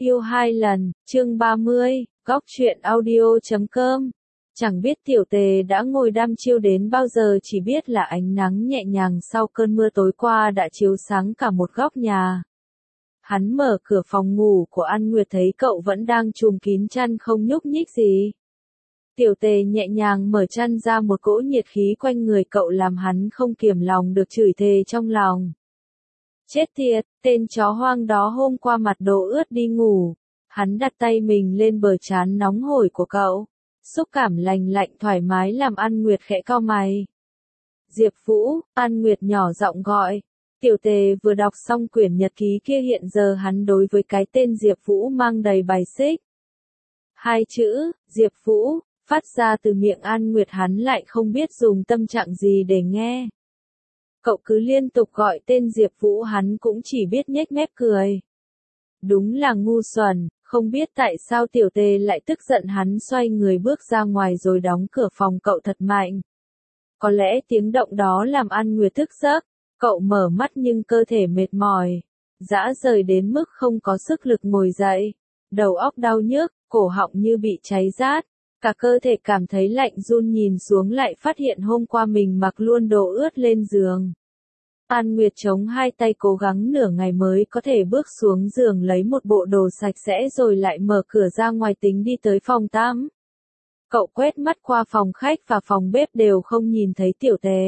Yêu 2 lần, chương 30, góc truyện audio.com. Chẳng biết tiểu tề đã ngồi đăm chiêu đến bao giờ, chỉ biết là ánh nắng nhẹ nhàng sau cơn mưa tối qua đã chiếu sáng cả một góc nhà. Hắn mở cửa phòng ngủ của An Nguyệt thấy cậu vẫn đang trùm kín chăn không nhúc nhích gì. Tiểu tề nhẹ nhàng mở chăn ra, một cỗ nhiệt khí quanh người cậu làm hắn không kiềm lòng được chửi thề trong lòng. Chết tiệt, tên chó hoang đó hôm qua mặt đồ ướt đi ngủ. Hắn đặt tay mình lên bờ trán nóng hổi của cậu. Xúc cảm lành lạnh thoải mái làm An Nguyệt khẽ cau mày. Diệp Vũ, An Nguyệt nhỏ giọng gọi. Tiểu tề vừa đọc xong quyển nhật ký kia, hiện giờ hắn đối với cái tên Diệp Vũ mang đầy bài xích. Hai chữ, Diệp Vũ, phát ra từ miệng An Nguyệt hắn lại không biết dùng tâm trạng gì để nghe. Cậu cứ liên tục gọi tên Diệp Vũ, hắn cũng chỉ biết nhếch mép cười. Đúng là ngu xuẩn, không biết tại sao tiểu tề lại tức giận. Hắn xoay người bước ra ngoài rồi đóng cửa phòng cậu thật mạnh. Có lẽ tiếng động đó làm An Nguyệt thức giấc. Cậu mở mắt nhưng cơ thể mệt mỏi, rã rời đến mức không có sức lực ngồi dậy. Đầu óc đau nhức, cổ họng như bị cháy rát. Cả cơ thể cảm thấy lạnh run, nhìn xuống lại phát hiện hôm qua mình mặc luôn đồ ướt lên giường. An Nguyệt chống hai tay cố gắng nửa ngày mới có thể bước xuống giường lấy một bộ đồ sạch sẽ rồi lại mở cửa ra ngoài tính đi tới phòng tắm. Cậu quét mắt qua phòng khách và phòng bếp đều không nhìn thấy tiểu tề.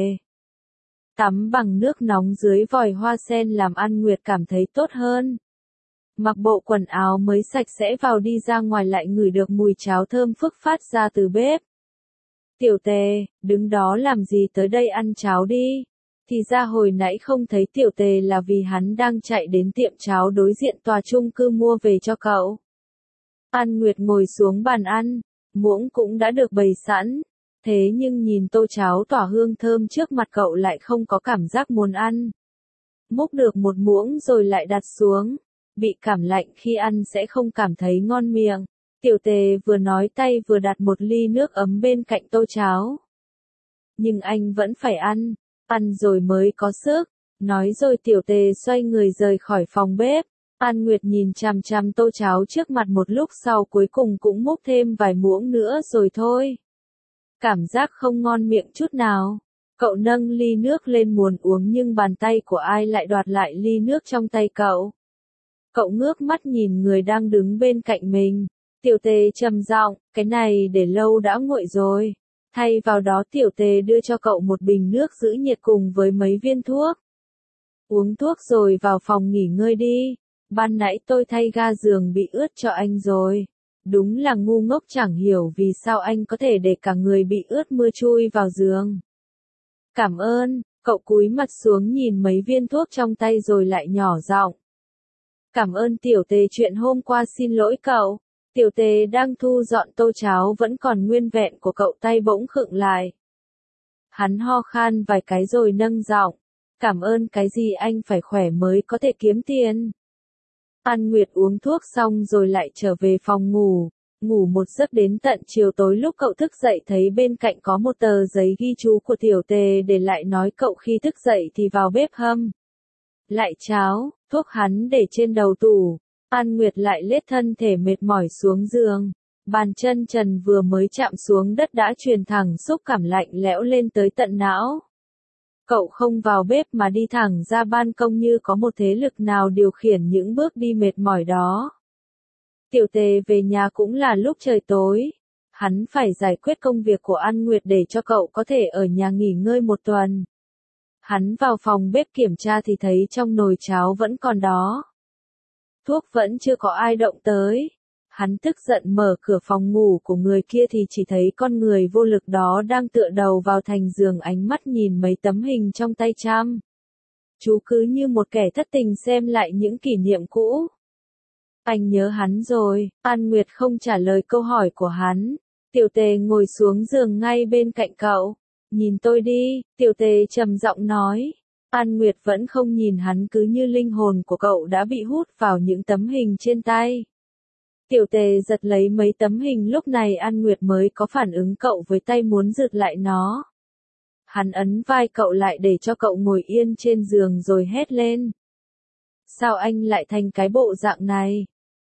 Tắm bằng nước nóng dưới vòi hoa sen làm An Nguyệt cảm thấy tốt hơn. Mặc bộ quần áo mới sạch sẽ vào đi ra ngoài lại ngửi được mùi cháo thơm phức phát ra từ bếp. Tiểu tề, đứng đó làm gì, tới đây ăn cháo đi. Thì ra hồi nãy không thấy tiểu tề là vì hắn đang chạy đến tiệm cháo đối diện tòa chung cư mua về cho cậu. An Nguyệt ngồi xuống bàn ăn, muỗng cũng đã được bày sẵn. Thế nhưng nhìn tô cháo tỏa hương thơm trước mặt cậu lại không có cảm giác muốn ăn. Múc được một muỗng rồi lại đặt xuống. Bị cảm lạnh khi ăn sẽ không cảm thấy ngon miệng. Tiểu tề vừa nói tay vừa đặt một ly nước ấm bên cạnh tô cháo. Nhưng anh vẫn phải ăn. Ăn rồi mới có sức. Nói rồi tiểu tề xoay người rời khỏi phòng bếp. An Nguyệt nhìn chằm chằm tô cháo trước mặt một lúc sau cuối cùng cũng múc thêm vài muỗng nữa rồi thôi. Cảm giác không ngon miệng chút nào. Cậu nâng ly nước lên muốn uống nhưng bàn tay của ai lại đoạt lại ly nước trong tay cậu. Cậu ngước mắt nhìn người đang đứng bên cạnh mình. Tiểu tề trầm giọng, cái này để lâu đã nguội rồi. Thay vào đó tiểu tề đưa cho cậu một bình nước giữ nhiệt cùng với mấy viên thuốc. Uống thuốc rồi vào phòng nghỉ ngơi đi. Ban nãy tôi thay ga giường bị ướt cho anh rồi. Đúng là ngu ngốc, chẳng hiểu vì sao anh có thể để cả người bị ướt mưa chui vào giường. Cảm ơn, cậu cúi mặt xuống nhìn mấy viên thuốc trong tay rồi lại nhỏ giọng. Cảm ơn tiểu tề, chuyện hôm qua xin lỗi cậu. Tiểu tề đang thu dọn tô cháo vẫn còn nguyên vẹn của cậu, tay bỗng khựng lại. Hắn ho khan vài cái rồi nâng giọng. Cảm ơn cái gì, anh phải khỏe mới có thể kiếm tiền. An Nguyệt uống thuốc xong rồi lại trở về phòng ngủ. Ngủ một giấc đến tận chiều tối, lúc cậu thức dậy thấy bên cạnh có một tờ giấy ghi chú của tiểu tề để lại nói cậu khi thức dậy thì vào bếp hâm lại cháo, thuốc hắn để trên đầu tủ. An Nguyệt lại lết thân thể mệt mỏi xuống giường. Bàn chân trần vừa mới chạm xuống đất đã truyền thẳng xúc cảm lạnh lẽo lên tới tận não. Cậu không vào bếp mà đi thẳng ra ban công như có một thế lực nào điều khiển những bước đi mệt mỏi đó. Tiểu tề về nhà cũng là lúc trời tối. Hắn phải giải quyết công việc của An Nguyệt để cho cậu có thể ở nhà nghỉ ngơi một tuần. Hắn vào phòng bếp kiểm tra thì thấy trong nồi cháo vẫn còn đó. Thuốc vẫn chưa có ai động tới. Hắn tức giận mở cửa phòng ngủ của người kia thì chỉ thấy con người vô lực đó đang tựa đầu vào thành giường, ánh mắt nhìn mấy tấm hình trong tay chăm chú cứ như một kẻ thất tình xem lại những kỷ niệm cũ. Anh nhớ hắn rồi. An Nguyệt không trả lời câu hỏi của hắn. Tiểu tề ngồi xuống giường ngay bên cạnh cậu. Nhìn tôi đi, tiểu tề trầm giọng nói. An Nguyệt vẫn không nhìn hắn, cứ như linh hồn của cậu đã bị hút vào những tấm hình trên tay. Tiểu tề giật lấy mấy tấm hình, lúc này An Nguyệt mới có phản ứng, cậu với tay muốn giật lại nó. Hắn ấn vai cậu lại để cho cậu ngồi yên trên giường rồi hét lên. Sao anh lại thành cái bộ dạng này?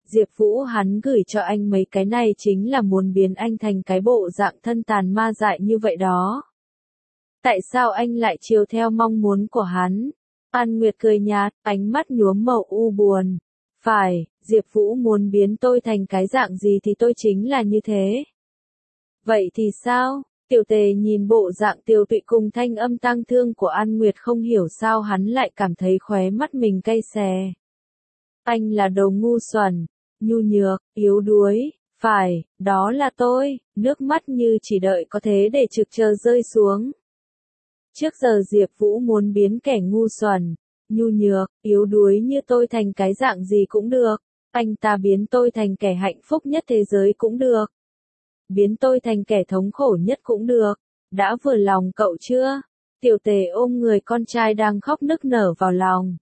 Diệp Vũ hắn gửi cho anh mấy cái này chính là muốn biến anh thành cái bộ dạng thân tàn ma dại như vậy đó. Tại sao anh lại chiều theo mong muốn của hắn? An Nguyệt cười nhạt, ánh mắt nhuốm màu u buồn. Phải, Diệp Vũ muốn biến tôi thành cái dạng gì thì tôi chính là như thế. Vậy thì sao? Tiểu Tề nhìn bộ dạng tiều tụy cùng thanh âm tang thương của An Nguyệt không hiểu sao hắn lại cảm thấy khóe mắt mình cay xè. Anh là đồ ngu xuẩn, nhu nhược, yếu đuối, phải, đó là tôi, nước mắt như chỉ đợi có thế để trực chờ rơi xuống. Trước giờ Diệp Vũ muốn biến kẻ ngu xuẩn, nhu nhược, yếu đuối như tôi thành cái dạng gì cũng được, anh ta biến tôi thành kẻ hạnh phúc nhất thế giới cũng được. Biến tôi thành kẻ thống khổ nhất cũng được, đã vừa lòng cậu chưa? Tiểu Tề ôm người con trai đang khóc nức nở vào lòng.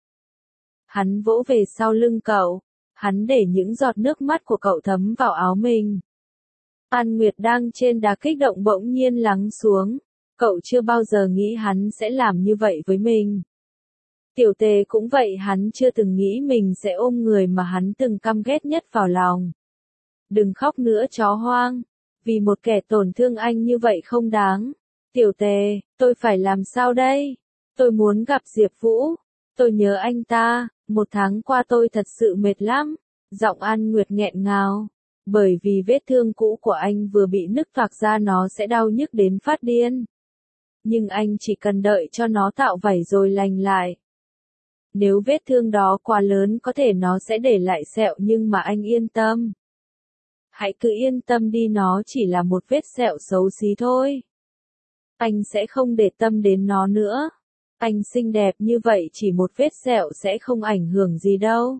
Hắn vỗ về sau lưng cậu, hắn để những giọt nước mắt của cậu thấm vào áo mình. An Nguyệt đang trên đà kích động bỗng nhiên lắng xuống, cậu chưa bao giờ nghĩ hắn sẽ làm như vậy với mình. Tiểu Tề cũng vậy, hắn chưa từng nghĩ mình sẽ ôm người mà hắn từng căm ghét nhất vào lòng. Đừng khóc nữa chó hoang, vì một kẻ tổn thương anh như vậy không đáng. Tiểu Tề, tôi phải làm sao đây? Tôi muốn gặp Diệp Vũ, tôi nhớ anh ta, 1 tháng qua tôi thật sự mệt lắm. Giọng An Nguyệt nghẹn ngào, bởi vì vết thương cũ của anh vừa bị nứt toạc ra nó sẽ đau nhức đến phát điên. Nhưng anh chỉ cần đợi cho nó tạo vảy rồi lành lại. Nếu vết thương đó quá lớn có thể nó sẽ để lại sẹo nhưng mà anh yên tâm. Hãy cứ yên tâm đi, nó chỉ là một vết sẹo xấu xí thôi. Anh sẽ không để tâm đến nó nữa. Anh xinh đẹp như vậy chỉ một vết sẹo sẽ không ảnh hưởng gì đâu.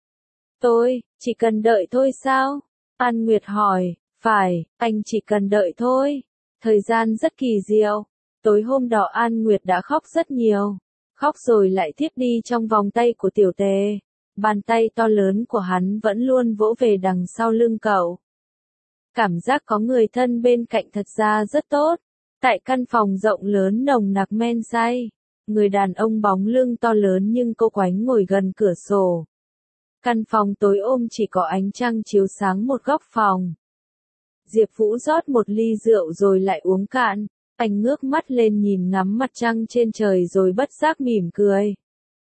Tôi, chỉ cần đợi thôi sao? An Nguyệt hỏi, phải, anh chỉ cần đợi thôi. Thời gian rất kỳ diệu. Tối hôm đó An Nguyệt đã khóc rất nhiều. Khóc rồi lại thiếp đi trong vòng tay của Tiểu Tề. Bàn tay to lớn của hắn vẫn luôn vỗ về đằng sau lưng cậu. Cảm giác có người thân bên cạnh thật ra rất tốt. Tại căn phòng rộng lớn nồng nặc men say, người đàn ông bóng lưng to lớn nhưng cô quánh ngồi gần cửa sổ. Căn phòng tối ôm chỉ có ánh trăng chiếu sáng một góc phòng. Diệp Vũ rót một ly rượu rồi lại uống cạn. Anh ngước mắt lên nhìn ngắm mặt trăng trên trời rồi bất giác mỉm cười.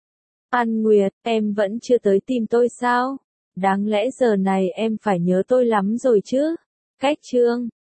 An Nguyệt, em vẫn chưa tới tìm tôi sao? Đáng lẽ giờ này em phải nhớ tôi lắm rồi chứ? Cách chương